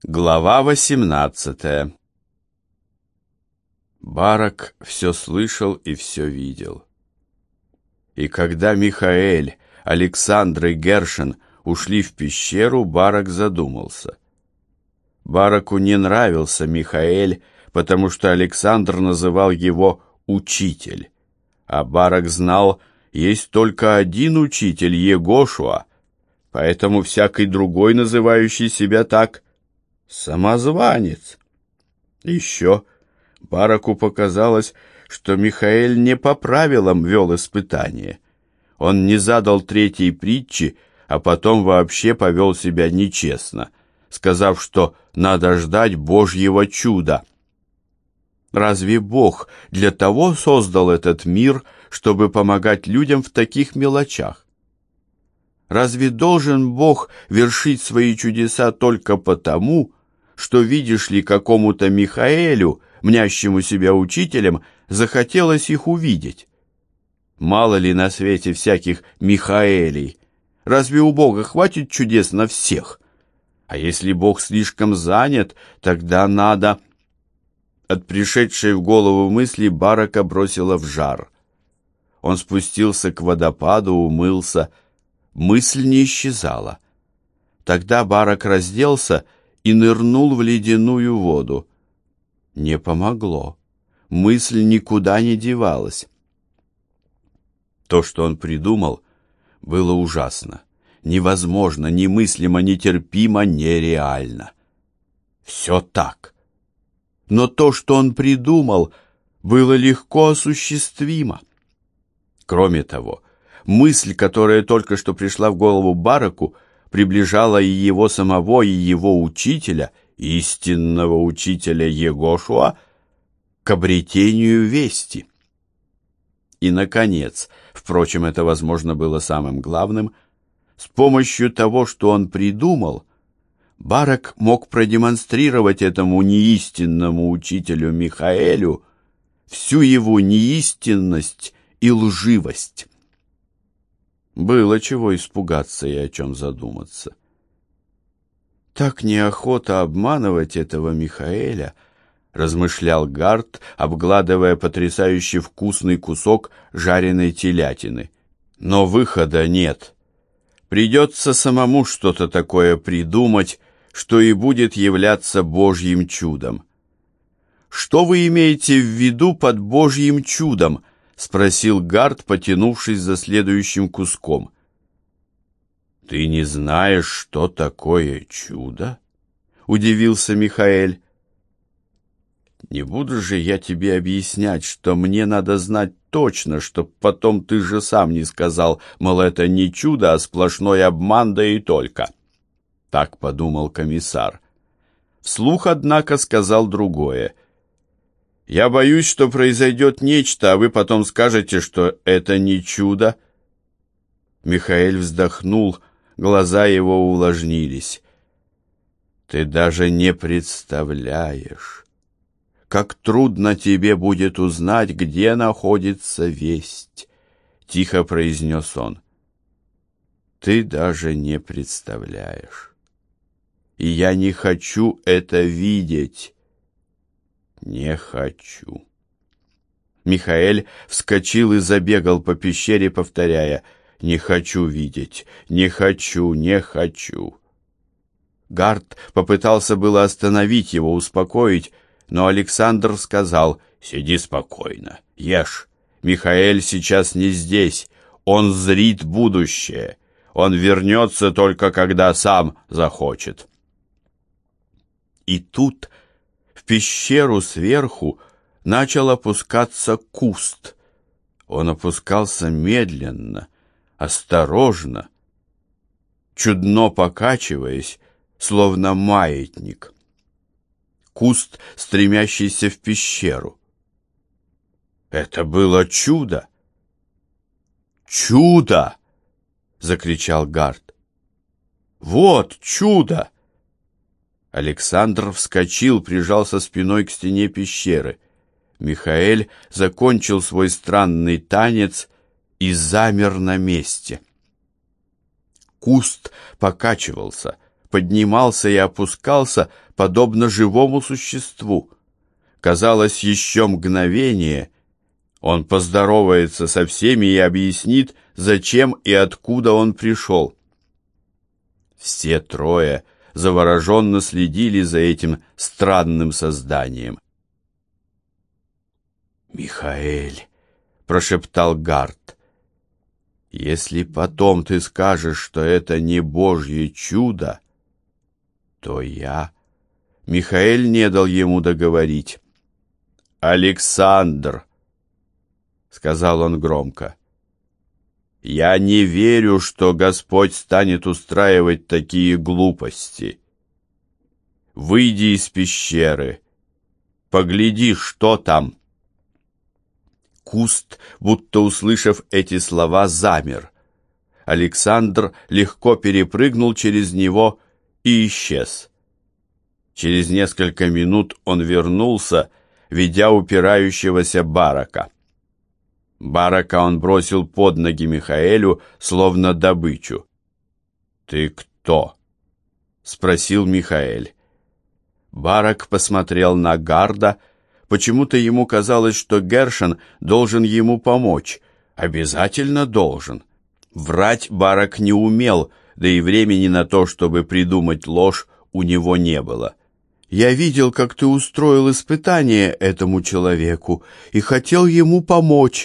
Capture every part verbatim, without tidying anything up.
Глава восемнадцатая. Барак все слышал и все видел. И когда Михаэль, Александр и Гершен ушли в пещеру, Барак задумался. Бараку не нравился Михаэль, потому что Александр называл его «учитель», а Барак знал, есть только один учитель, Егошуа, поэтому всякий другой, называющий себя так, самозванец. Еще Бараку показалось, что Михаэль не по правилам вел испытание. Он не задал третьей притчи, а потом вообще повел себя нечестно, сказав, что надо ждать Божьего чуда. Разве Бог для того создал этот мир, чтобы помогать людям в таких мелочах? Разве должен Бог вершить свои чудеса только потому, что, видишь ли, какому-то Михаэлю, мнящему себя учителем, захотелось их увидеть? Мало ли на свете всяких Михаэлей? Разве у Бога хватит чудес на всех? А если Бог слишком занят, тогда надо... От пришедшей в голову мысли Барака бросило в жар. Он спустился к водопаду, умылся. Мысль не исчезала. Тогда Барак разделся и нырнул в ледяную воду. Не помогло. Мысль никуда не девалась. То, что он придумал, было ужасно. Невозможно, немыслимо, нетерпимо, нереально. Все так. Но то, что он придумал, было легко осуществимо. Кроме того, мысль, которая только что пришла в голову Бараку, приближала и его самого, и его учителя, истинного учителя Егошуа, к обретению вести. И, наконец, впрочем, это, возможно, было самым главным, с помощью того, что он придумал, Барак мог продемонстрировать этому неистинному учителю Михаэлю всю его неистинность и лживость. Было чего испугаться и о чем задуматься. Так неохота обманывать этого Михаэля, размышлял Гарт, обгладывая потрясающе вкусный кусок жареной телятины. Но выхода нет. Придется самому что-то такое придумать, что и будет являться Божьим чудом. «Что вы имеете в виду под Божьим чудом?» — спросил Гарт, потянувшись за следующим куском. «Ты не знаешь, что такое чудо?» — удивился Михаэль. «Не буду же я тебе объяснять, что мне надо знать точно, чтоб потом ты же сам не сказал, мол, это не чудо, а сплошной обман, да и только». Так подумал комиссар. Вслух, однако, сказал другое. «Я боюсь, что произойдет нечто, а вы потом скажете, что это не чудо». Михаэль вздохнул, глаза его увлажнились. «Ты даже не представляешь, как трудно тебе будет узнать, где находится весть», — тихо произнес он. «Ты даже не представляешь. И я не хочу это видеть. Не хочу». Михаэль вскочил и забегал по пещере, повторяя: «Не хочу видеть, не хочу, не хочу». Гарт попытался было остановить его, успокоить, но Александр сказал: «Сиди спокойно, ешь. Михаэль сейчас не здесь, он зрит будущее. Он вернется только когда сам захочет». И тут в пещеру сверху начал опускаться куст. Он опускался медленно, осторожно, чудно покачиваясь, словно маятник. Куст, стремящийся в пещеру. Это было чудо! «Чудо!» — закричал Гарт. «Вот чудо!» Александр вскочил, прижался спиной к стене пещеры. Михаэль закончил свой странный танец и замер на месте. Куст покачивался, поднимался и опускался, подобно живому существу. Казалось, еще мгновение он поздоровается со всеми и объяснит, зачем и откуда он пришел. Все трое завороженно следили за этим странным созданием. «Михаэль», — прошептал Гарт, — «если потом ты скажешь, что это не Божье чудо, то я...» Михаэль не дал ему договорить. «Александр», — сказал он громко, — «я не верю, что Господь станет устраивать такие глупости. Выйди из пещеры, погляди, что там». Куст, будто услышав эти слова, замер. Александр легко перепрыгнул через него и исчез. Через несколько минут он вернулся, ведя упирающегося Барака. Барака он бросил под ноги Михаэлю, словно добычу. «Ты кто?» — спросил Михаэль. Барак посмотрел на Гарда. Почему-то ему казалось, что Гершен должен ему помочь. Обязательно должен. Врать Барак не умел, да и времени на то, чтобы придумать ложь, у него не было. «Я видел, как ты устроил испытание этому человеку и хотел ему помочь».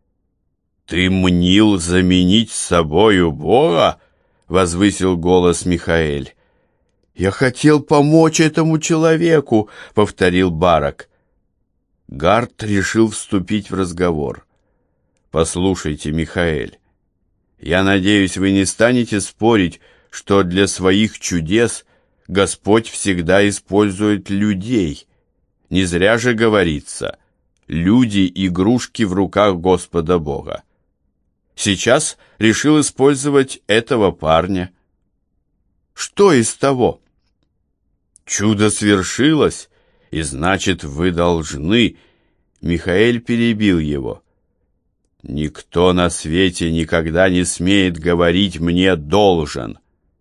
«Ты мнил заменить собою Бога?» — возвысил голос Михаэль. «Я хотел помочь этому человеку», — повторил Барак. Гарт решил вступить в разговор. «Послушайте, Михаэль, я надеюсь, вы не станете спорить, что для своих чудес Господь всегда использует людей. Не зря же говорится: люди — игрушки в руках Господа Бога. Сейчас решил использовать этого парня. Что из того? Чудо свершилось, и значит, вы должны...» Михаэль перебил его. «Никто на свете никогда не смеет говорить мне «должен».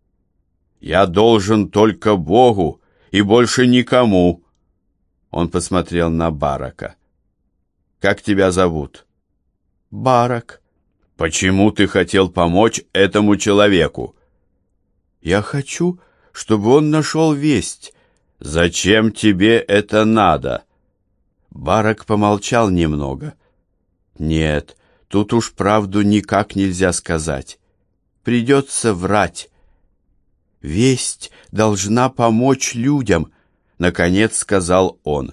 Я должен только Богу и больше никому». Он посмотрел на Барака. «Как тебя зовут?» «Барак». «Почему ты хотел помочь этому человеку?» «Я хочу, чтобы он нашел весть». «Зачем тебе это надо?» Барак помолчал немного. «Нет, тут уж правду никак нельзя сказать. Придется врать. Весть должна помочь людям», — наконец сказал он.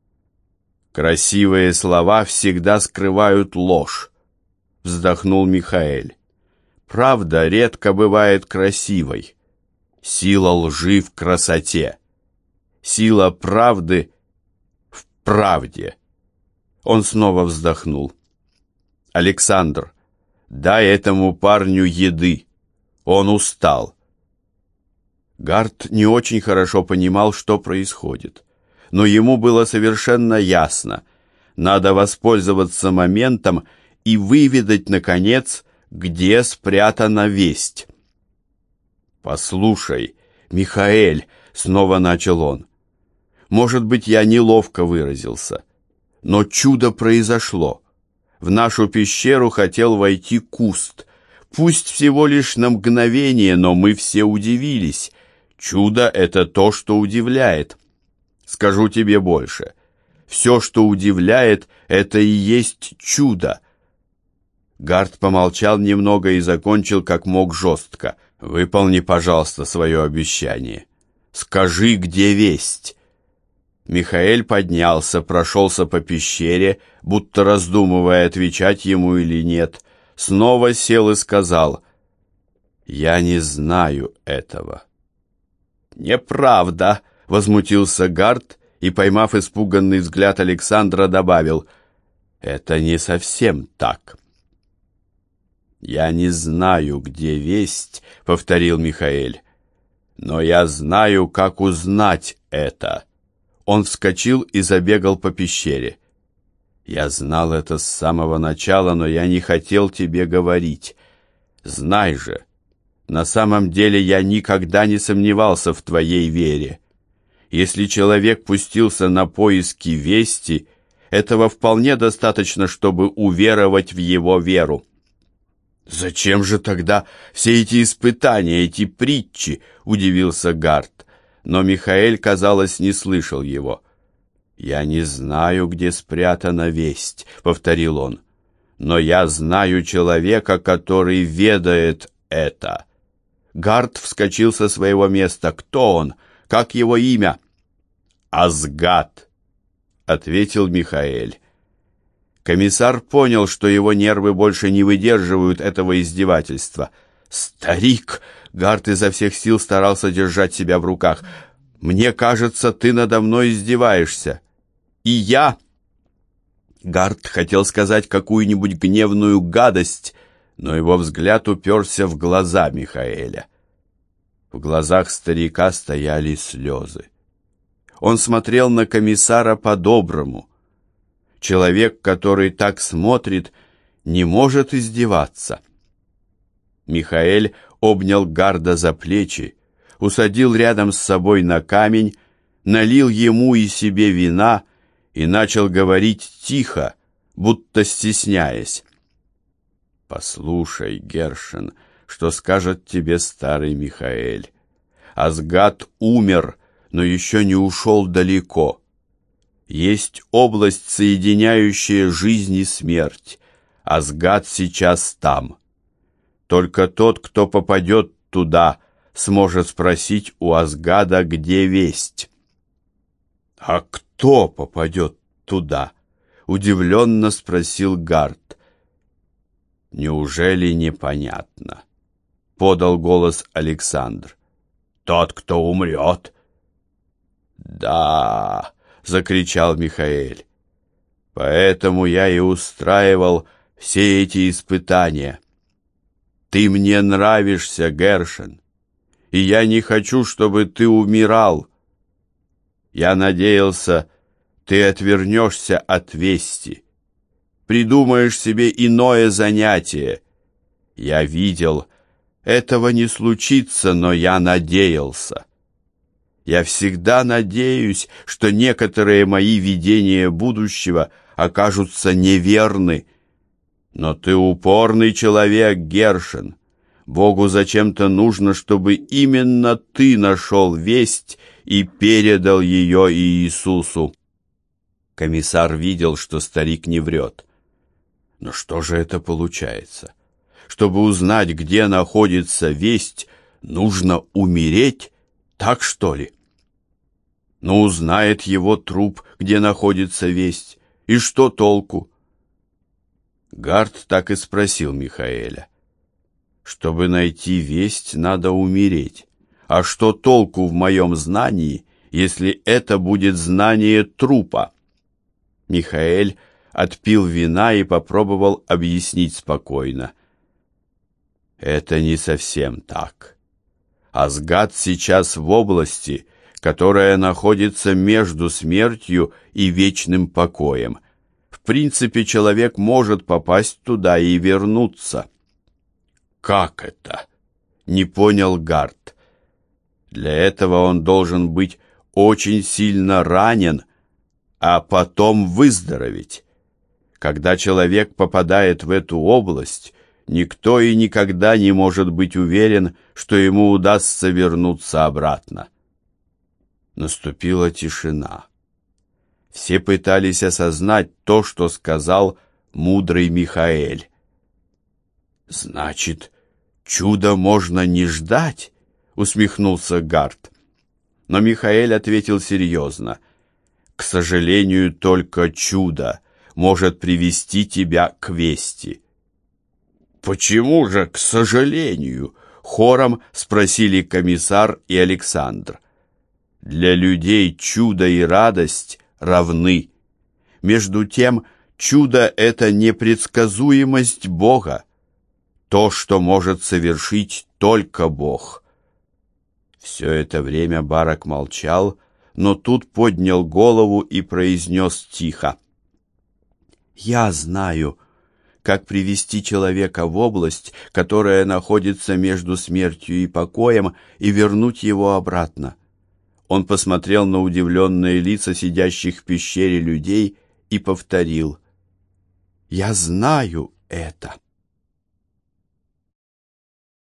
«Красивые слова всегда скрывают ложь», — вздохнул Михаэль. «Правда редко бывает красивой. Сила лжи в красоте. Сила правды в правде». Он снова вздохнул. «Александр, дай этому парню еды. Он устал». Гарт не очень хорошо понимал, что происходит, но ему было совершенно ясно: надо воспользоваться моментом и выведать, наконец, где спрятана весть. «Послушай, Михаэль», — снова начал он, — «может быть, я неловко выразился, но чудо произошло. В нашу пещеру хотел войти Куст. Пусть всего лишь на мгновение, но мы все удивились. Чудо — это то, что удивляет. Скажу тебе больше. Все, что удивляет, это и есть чудо». Гарт помолчал немного и закончил как мог жестко. «Выполни, пожалуйста, свое обещание. Скажи, где весть». Михаэль поднялся, прошелся по пещере, будто раздумывая, отвечать ему или нет. Снова сел и сказал: «Я не знаю этого». «Неправда!» — возмутился Гарт и, поймав испуганный взгляд Александра, добавил: «Это не совсем так». «Я не знаю, где весть», — повторил Михаэль, — «но я знаю, как узнать это». Он вскочил и забегал по пещере. «Я знал это с самого начала, но я не хотел тебе говорить. Знай же, На самом деле я никогда не сомневался в твоей вере. Если человек пустился на поиски вести, этого вполне достаточно, чтобы уверовать в его веру. «Зачем же тогда все эти испытания, эти притчи?» — удивился Гарт, но Михаэль, казалось, не слышал его. «Я не знаю, где спрятана весть», — повторил он, «но я знаю человека, который ведает это». Гарт вскочил со своего места. «Кто он? Как его имя?» «Асгад», — ответил Михаэль. Комиссар понял, что его нервы больше не выдерживают этого издевательства. «Старик!» — Гарт изо всех сил старался держать себя в руках. «Мне кажется, ты надо мной издеваешься. И я...» Гарт хотел сказать какую-нибудь гневную гадость, но его взгляд уперся в глаза Михаэля. В глазах старика стояли слезы. Он смотрел на комиссара по-доброму. Человек, который так смотрит, не может издеваться. Михаэль обнял Гарда за плечи, усадил рядом с собой на камень, налил ему и себе вина и начал говорить тихо, будто стесняясь. «Послушай, Гершен, что скажет тебе старый Михаэль. Асгад умер, но еще не ушел далеко. Есть область, соединяющая жизнь и смерть. Асгад сейчас там. Только тот, кто попадет туда, сможет спросить у Асгада, где весть». «А кто попадет туда?» — удивленно спросил Гарт. «Неужели непонятно?» — подал голос Александр. «Тот, кто умрет». «Да!» — закричал Михаэль. «Поэтому я и устраивал все эти испытания. Ты мне нравишься, Гершен, и я не хочу, чтобы ты умирал. Я надеялся, ты отвернешься от вести, придумаешь себе иное занятие. Я видел, этого не случится, но я надеялся. Я всегда надеюсь, что некоторые мои видения будущего окажутся неверны. Но ты упорный человек, Гершен. Богу зачем-то нужно, чтобы именно ты нашел весть и передал ее Иисусу». Комиссар видел, что старик не врет. Но что же это получается? Чтобы узнать, где находится весть, нужно умереть, так что ли? Но узнает его труп, где находится весть, и что толку? Гарт так и спросил Михаэля. «Чтобы найти весть, надо умереть. А что толку в моем знании, если это будет знание трупа?» Михаэль отпил вина и попробовал объяснить спокойно. «Это не совсем так. Асгад сейчас в области, которая находится между смертью и вечным покоем. В принципе, человек может попасть туда и вернуться». «Как это?» — не понял Гарт. «Для этого он должен быть очень сильно ранен, а потом выздороветь. Когда человек попадает в эту область, никто и никогда не может быть уверен, что ему удастся вернуться обратно». Наступила тишина. Все пытались осознать то, что сказал мудрый Михаэль. «Значит, чудо можно не ждать?» — усмехнулся Гарт. Но Михаэль ответил серьезно. «К сожалению, только чудо может привести тебя к вести». «Почему же, к сожалению?» — хором спросили комиссар и Александр. «Для людей чудо и радость равны. Между тем, чудо — это непредсказуемость Бога, то, что может совершить только Бог». Все это время Барак молчал, но тут поднял голову и произнес тихо: «Я знаю, как привести человека в область, которая находится между смертью и покоем, и вернуть его обратно. Он посмотрел на удивленные лица сидящих в пещере людей и повторил: «Я знаю это».